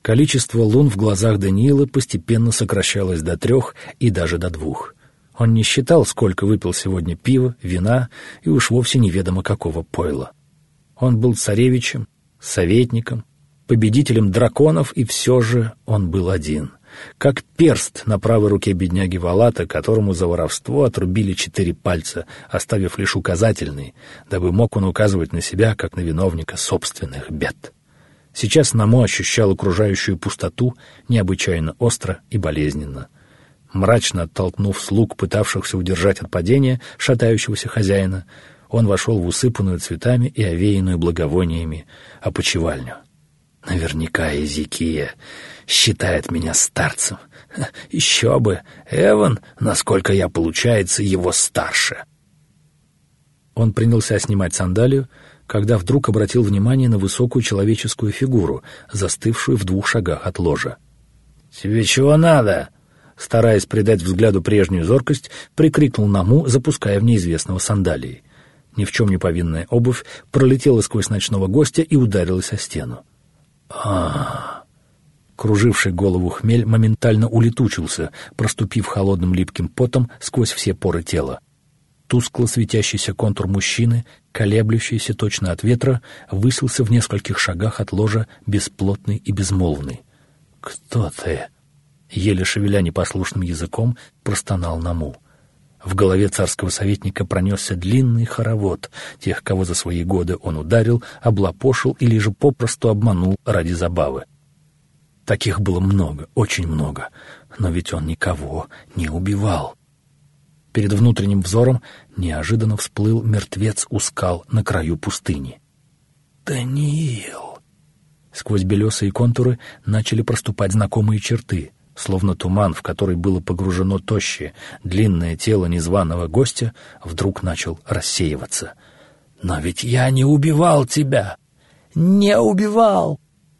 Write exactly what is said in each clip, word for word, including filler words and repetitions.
Количество лун в глазах Даниила постепенно сокращалось до трех и даже до двух. Он не считал, сколько выпил сегодня пива, вина и уж вовсе неведомо какого пойла. Он был царевичем, советником, победителем драконов, и все же он был один. Как перст на правой руке бедняги Валата, которому за воровство отрубили четыре пальца, оставив лишь указательный, дабы мог он указывать на себя, как на виновника собственных бед. Сейчас Намо ощущал окружающую пустоту необычайно остро и болезненно. Мрачно оттолкнув слуг, пытавшихся удержать от падения шатающегося хозяина, он вошел в усыпанную цветами и овеянную благовониями опочивальню. Наверняка Эзекия считает меня старцем. Еще бы, Эван, насколько я, получается, его старше. Он принялся снимать сандалию, когда вдруг обратил внимание на высокую человеческую фигуру, застывшую в двух шагах от ложа. «Тебе чего надо?» Стараясь придать взгляду прежнюю зоркость, прикрикнул Наму, запуская в неизвестного сандалии. Ни в чем не повинная обувь пролетела сквозь ночного гостя и ударилась о стену. а Круживший голову хмель моментально улетучился, проступив холодным липким потом сквозь все поры тела. Тускло светящийся контур мужчины, колеблющийся точно от ветра, высился в нескольких шагах от ложа, бесплотный и безмолвный. «Кто ты?» — еле шевеля непослушным языком, простонал Наму. В голове царского советника пронесся длинный хоровод тех, кого за свои годы он ударил, облапошил или же попросту обманул ради забавы. Таких было много, очень много, но ведь он никого не убивал. Перед внутренним взором неожиданно всплыл мертвец у скал на краю пустыни. «Даниил!» Сквозь белесые контуры начали проступать знакомые черты, словно туман, в который было погружено тощее, длинное тело незваного гостя, вдруг начал рассеиваться. «Но ведь я не убивал тебя! Не убивал!»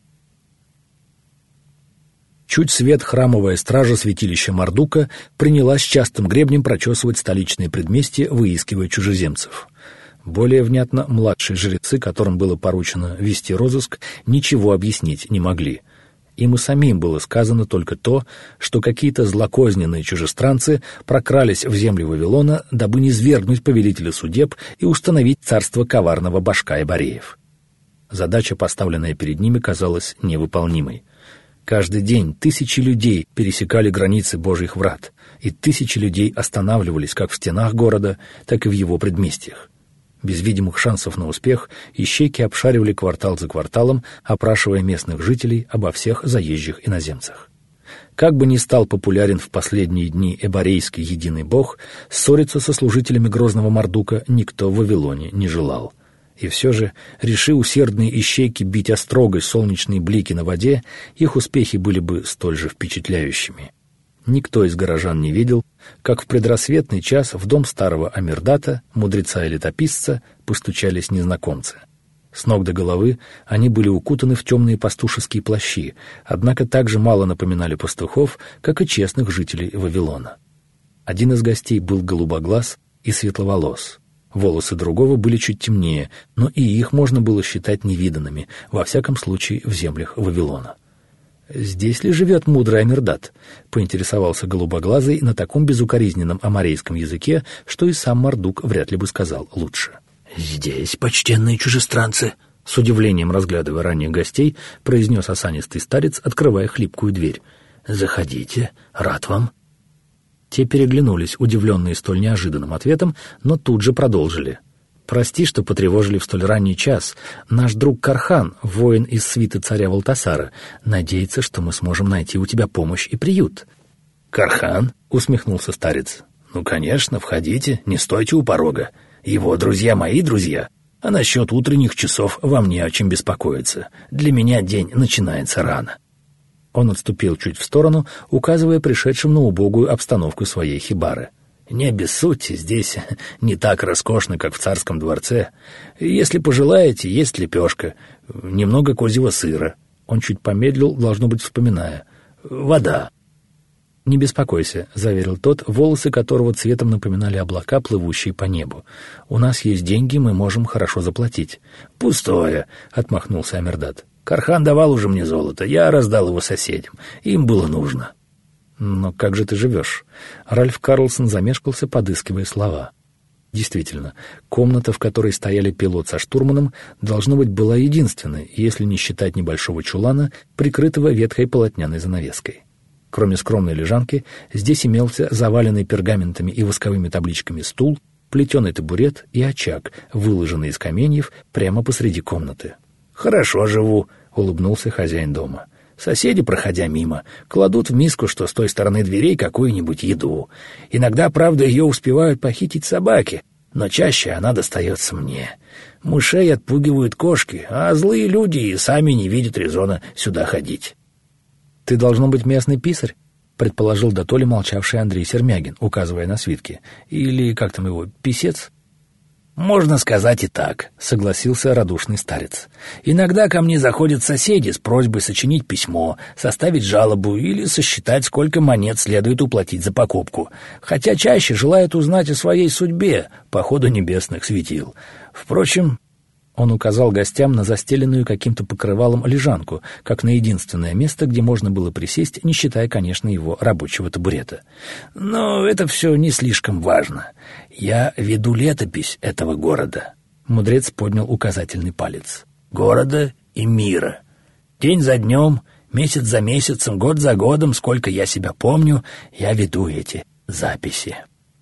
Чуть свет храмовая стража святилища Мардука принялась частым гребнем прочесывать столичные предместья, выискивая чужеземцев. Более внятно младшие жрецы, которым было поручено вести розыск, ничего объяснить не могли. Им и самим было сказано только то, что какие-то злокозненные чужестранцы прокрались в земли Вавилона, дабы низвергнуть повелителя судеб и установить царство коварного башка Эбореев. Задача, поставленная перед ними, казалась невыполнимой. Каждый день тысячи людей пересекали границы Божьих врат, и тысячи людей останавливались как в стенах города, так и в его предместьях. Без видимых шансов на успех ищейки обшаривали квартал за кварталом, опрашивая местных жителей обо всех заезжих иноземцах. Как бы ни стал популярен в последние дни эборейский единый бог, ссориться со служителями грозного Мардука никто в Вавилоне не желал. И все же, реши усердные ищейки бить острогой солнечные блики на воде, их успехи были бы столь же впечатляющими. Никто из горожан не видел, как в предрассветный час в дом старого Амирдата, мудреца и летописца, постучались незнакомцы. С ног до головы они были укутаны в темные пастушеские плащи, однако так же мало напоминали пастухов, как и честных жителей Вавилона. Один из гостей был голубоглаз и светловолос. Волосы другого были чуть темнее, но и их можно было считать невиданными, во всяком случае в землях Вавилона. «Здесь ли живет мудрый Амирдат?» — поинтересовался голубоглазый на таком безукоризненном аморейском языке, что и сам Мардук вряд ли бы сказал лучше. «Здесь, почтенные чужестранцы!» — с удивлением разглядывая ранних гостей, произнес осанистый старец, открывая хлипкую дверь. «Заходите, рад вам». Те переглянулись, удивленные столь неожиданным ответом, но тут же продолжили. «Прости, что потревожили в столь ранний час. Наш друг Кархан, воин из свиты царя Валтасара, надеется, что мы сможем найти у тебя помощь и приют». «Кархан?» — усмехнулся старец. «Ну, конечно, входите, не стойте у порога. Его друзья мои друзья, а насчет утренних часов вам не о чем беспокоиться. Для меня день начинается рано». Он отступил чуть в сторону, указывая пришедшим на убогую обстановку своей хибары. «Не обессудьте, здесь не так роскошно, как в царском дворце. Если пожелаете, есть лепешка, немного козьего сыра». Он чуть помедлил, должно быть, вспоминая. «Вода». «Не беспокойся», — заверил тот, волосы которого цветом напоминали облака, плывущие по небу. «У нас есть деньги, мы можем хорошо заплатить». «Пустое», — отмахнулся Амирдат. «Кархан давал уже мне золото, я раздал его соседям. Им было нужно». «Но как же ты живешь?» Ральф Карлсон замешкался, подыскивая слова. Действительно, комната, в которой стояли пилот со штурманом, должно быть, была единственной, если не считать небольшого чулана, прикрытого ветхой полотняной занавеской. Кроме скромной лежанки, здесь имелся заваленный пергаментами и восковыми табличками стул, плетеный табурет и очаг, выложенный из каменьев прямо посреди комнаты. «Хорошо живу», — улыбнулся хозяин дома. «Соседи, проходя мимо, кладут в миску, что с той стороны дверей, какую-нибудь еду. Иногда, правда, ее успевают похитить собаки, но чаще она достается мне. Мышей отпугивают кошки, а злые люди и сами не видят резона сюда ходить». «Ты, должно быть, местный писарь?» — предположил дотоле молчавший Андрей Сермягин, указывая на свитки. «Или, как там его, писец?» «Можно сказать и так», — согласился радушный старец. «Иногда ко мне заходят соседи с просьбой сочинить письмо, составить жалобу или сосчитать, сколько монет следует уплатить за покупку, хотя чаще желают узнать о своей судьбе по ходу небесных светил. Впрочем...» Он указал гостям на застеленную каким-то покрывалом лежанку, как на единственное место, где можно было присесть, не считая, конечно, его рабочего табурета. «Но это все не слишком важно. Я веду летопись этого города». Мудрец поднял указательный палец. «Города и мира. День за днем, месяц за месяцем, год за годом, сколько я себя помню, я веду эти записи».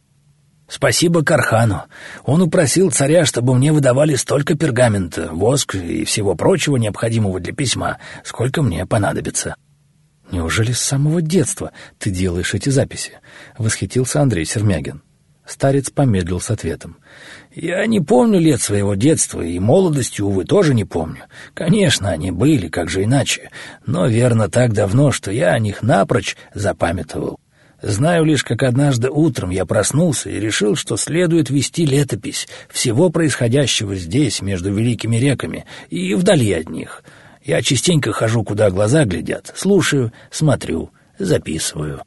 «Спасибо Кархану. Он упросил царя, чтобы мне выдавали столько пергамента, воск и всего прочего необходимого для письма, сколько мне понадобится». «Неужели с самого детства ты делаешь эти записи?» — восхитился Андрей Сермягин. Старец помедлил с ответом. «Я не помню лет своего детства, и молодости, увы, тоже не помню. Конечно, они были, как же иначе, но верно так давно, что я о них напрочь запамятовал. Знаю лишь, как однажды утром я проснулся и решил, что следует вести летопись всего происходящего здесь, между великими реками, и вдали от них. Я частенько хожу, куда глаза глядят, слушаю, смотрю, записываю».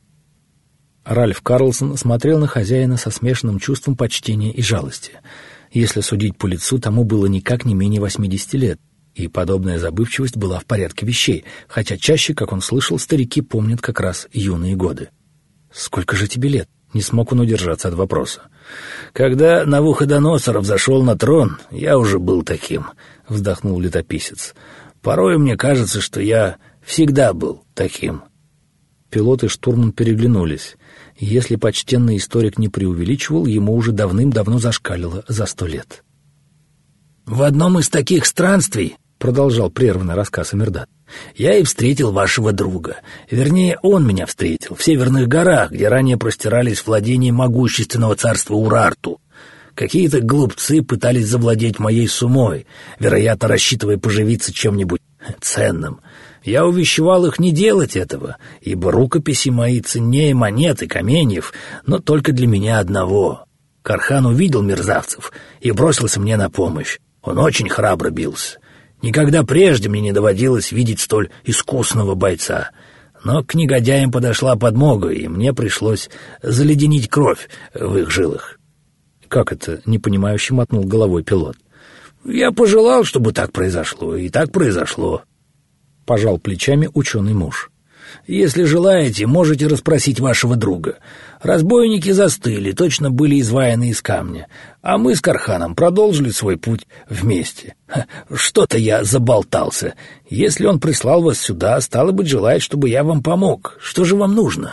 Ральф Карлсон смотрел на хозяина со смешанным чувством почтения и жалости. Если судить по лицу, тому было никак не менее восьмидесяти лет, и подобная забывчивость была в порядке вещей, хотя чаще, как он слышал, старики помнят как раз юные годы. «Сколько же тебе лет?» — не смог он удержаться от вопроса. «Когда Навуходоносор взошел на трон, я уже был таким», — вздохнул летописец. «Порой мне кажется, что я всегда был таким». Пилот и штурман переглянулись. Если почтенный историк не преувеличивал, ему уже давным-давно зашкалило за сто лет. «В одном из таких странствий, — продолжал прерванный рассказ Амирдат, — я и встретил вашего друга. Вернее, он меня встретил в Северных горах, где ранее простирались владения могущественного царства Урарту. Какие-то глупцы пытались завладеть моей сумой, вероятно, рассчитывая поживиться чем-нибудь ценным. Я увещевал их не делать этого, ибо рукописи мои ценнее монет и каменьев, но только для меня одного. Кархан увидел мерзавцев и бросился мне на помощь. Он очень храбро бился. Никогда прежде мне не доводилось видеть столь искусного бойца. Но к негодяям подошла подмога, и мне пришлось заледенить кровь в их жилах». «Как это?» — непонимающе мотнул головой пилот. «Я пожелал, чтобы так произошло, и так произошло», — пожал плечами ученый муж. «Если желаете, можете расспросить вашего друга. Разбойники застыли, точно были изваяны из камня, а мы с Карханом продолжили свой путь вместе. Что-то я заболтался. Если он прислал вас сюда, стало быть, желает, чтобы я вам помог. Что же вам нужно?»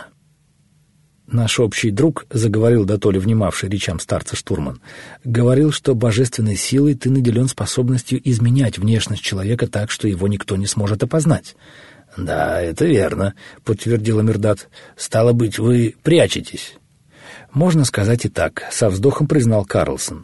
Наш общий друг, — заговорил дотоле внимавший речам старца штурман, — говорил, что божественной силой ты наделен способностью изменять внешность человека так, что его никто не сможет опознать. «Да, это верно», — подтвердил Амирдат. «Стало быть, вы прячетесь». «Можно сказать и так», — со вздохом признал Карлсон.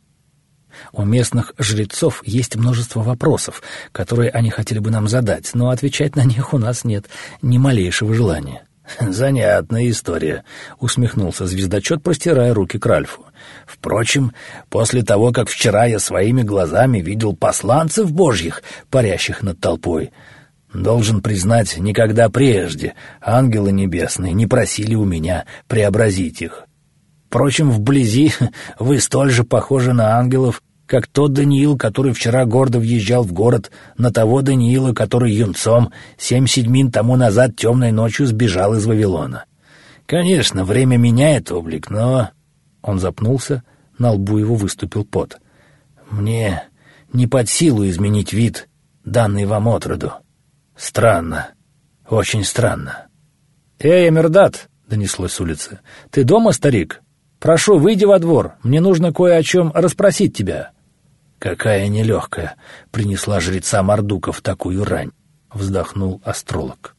«У местных жрецов есть множество вопросов, которые они хотели бы нам задать, но отвечать на них у нас нет ни малейшего желания». «Занятная история», — усмехнулся звездочет, простирая руки к Ральфу. «Впрочем, после того, как вчера я своими глазами видел посланцев божьих, парящих над толпой, Должен признать, никогда прежде ангелы небесные не просили у меня преобразить их. Впрочем, вблизи вы столь же похожи на ангелов, как тот Даниил, который вчера гордо въезжал в город, на того Даниила, который юнцом семь седьмин тому назад темной ночью сбежал из Вавилона. Конечно, время меняет облик, но...» Он запнулся, на лбу его выступил пот. «Мне не под силу изменить вид, данный вам отроду. Странно, очень странно». «Эй, Эмердат!» — донеслось с улицы. «Ты дома, старик? Прошу, выйди во двор, мне нужно кое о чем расспросить тебя». «Какая нелегкая принесла жреца Мардука в такую рань», — вздохнул астролог.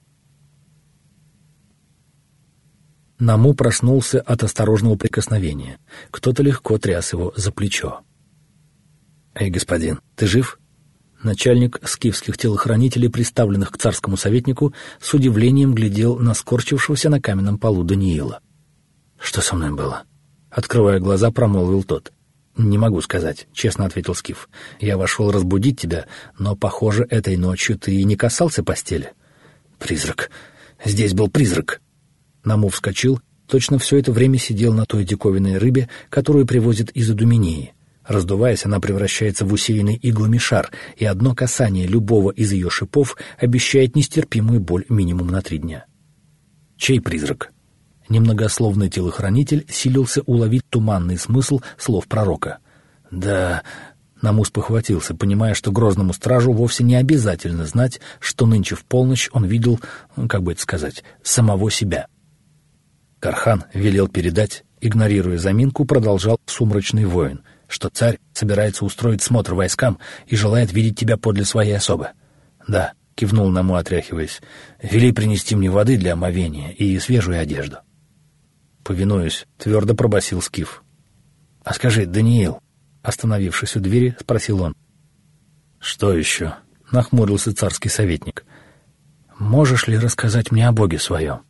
Наму проснулся от осторожного прикосновения. Кто-то легко тряс его за плечо. «Эй, господин, ты жив?» Начальник скифских телохранителей, приставленных к царскому советнику, с удивлением глядел на скорчившегося на каменном полу Даниила. «Что со мной было?» Открывая глаза, промолвил тот. «Не могу сказать», — честно ответил скиф. «Я вошел разбудить тебя, но, похоже, этой ночью ты и не касался постели». «Призрак! Здесь был призрак!» Наму вскочил, точно все это время сидел на той диковинной рыбе, которую привозят из Идумении. Раздуваясь, она превращается в усеянный иглами шар, и одно касание любого из ее шипов обещает нестерпимую боль минимум на три дня. «Чей призрак?» Немногословный телохранитель силился уловить туманный смысл слов пророка. «Да...» Наму спохватился, понимая, что грозному стражу вовсе не обязательно знать, что нынче в полночь он видел, как бы это сказать, самого себя. Кархан велел передать, игнорируя заминку, продолжал сумрачный воин, что царь собирается устроить смотр войскам и желает видеть тебя подле своей особы. «Да», — кивнул Наму, отряхиваясь, — «вели принести мне воды для омовения и свежую одежду». «Повинуюсь», — твердо пробасил скиф. «А скажи, Даниил», — остановившись у двери, спросил он. «Что еще?» — нахмурился царский советник. «Можешь ли рассказать мне о Боге своем?»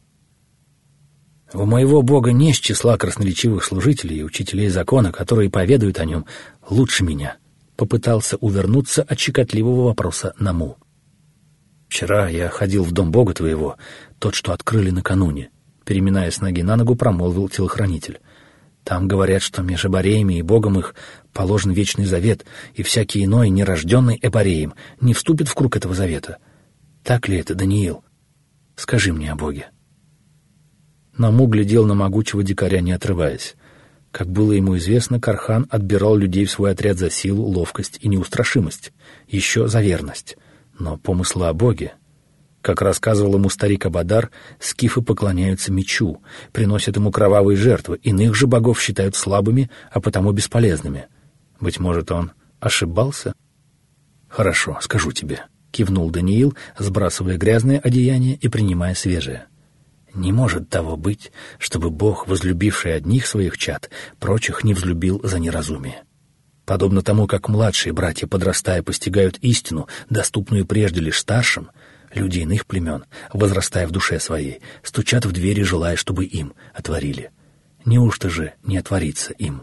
«У моего Бога не с числа красноречивых служителей и учителей закона, которые поведают о нем лучше меня», — попытался увернуться от щекотливого вопроса Наму. «Вчера я ходил в дом Бога твоего, тот, что открыли накануне», — переминаясь с ноги на ногу, промолвил телохранитель. «Там говорят, что между Эбореями и Богом их положен вечный завет, и всякий иной, нерожденный Эбореем, не вступит в круг этого завета. Так ли это, Даниил? Скажи мне о Боге». Наму глядел на могучего дикаря, не отрываясь. Как было ему известно, Кархан отбирал людей в свой отряд за силу, ловкость и неустрашимость, еще за верность. Но помыслы о Боге... Как рассказывал ему старик Абадар, скифы поклоняются мечу, приносят ему кровавые жертвы, иных же богов считают слабыми, а потому бесполезными. Быть может, он ошибался? «Хорошо, скажу тебе», — кивнул Даниил, сбрасывая грязное одеяние и принимая свежее. «Не может того быть, чтобы Бог, возлюбивший одних своих чад, прочих не взлюбил за неразумие. Подобно тому, как младшие братья, подрастая, постигают истину, доступную прежде лишь старшим, люди иных племен, возрастая в душе своей, стучат в двери, желая, чтобы им отворили. Неужто же не отворится им?»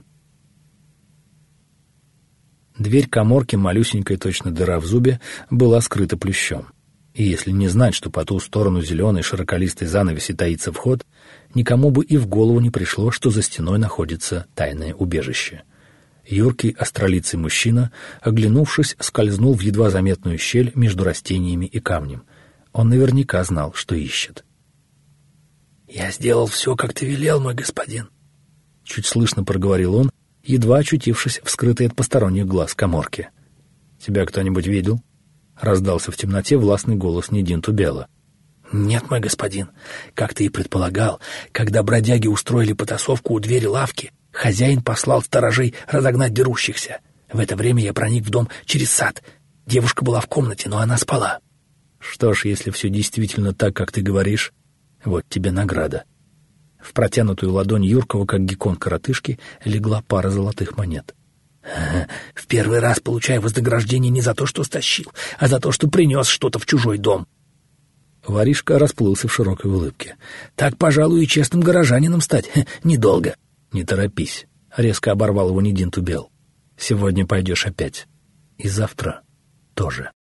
Дверь каморки, малюсенькая точно дыра в зубе, была скрыта плющом. И если не знать, что по ту сторону зеленой широколистой занавеси таится вход, никому бы и в голову не пришло, что за стеной находится тайное убежище. Юркий остролицый мужчина, оглянувшись, скользнул в едва заметную щель между растениями и камнем. Он наверняка знал, что ищет. «Я сделал все, как ты велел, мой господин», — чуть слышно проговорил он, едва очутившись в скрытой от посторонних глаз каморке. «Тебя кто-нибудь видел?» — раздался в темноте властный голос Нидин-Тубела. «Нет, мой господин, как ты и предполагал, когда бродяги устроили потасовку у двери лавки, хозяин послал сторожей разогнать дерущихся. В это время я проник в дом через сад. Девушка была в комнате, но она спала». «Что ж, если все действительно так, как ты говоришь, вот тебе награда». В протянутую ладонь Юркова, как геккон коротышки, легла пара золотых монет. «В первый раз получаю вознаграждение не за то, что стащил, а за то, что принес что-то в чужой дом». Воришка расплылся в широкой улыбке. «Так, пожалуй, и честным горожанином стать недолго». «Не торопись», — резко оборвал его Нидин-Тубел. «Сегодня пойдешь опять. И завтра тоже».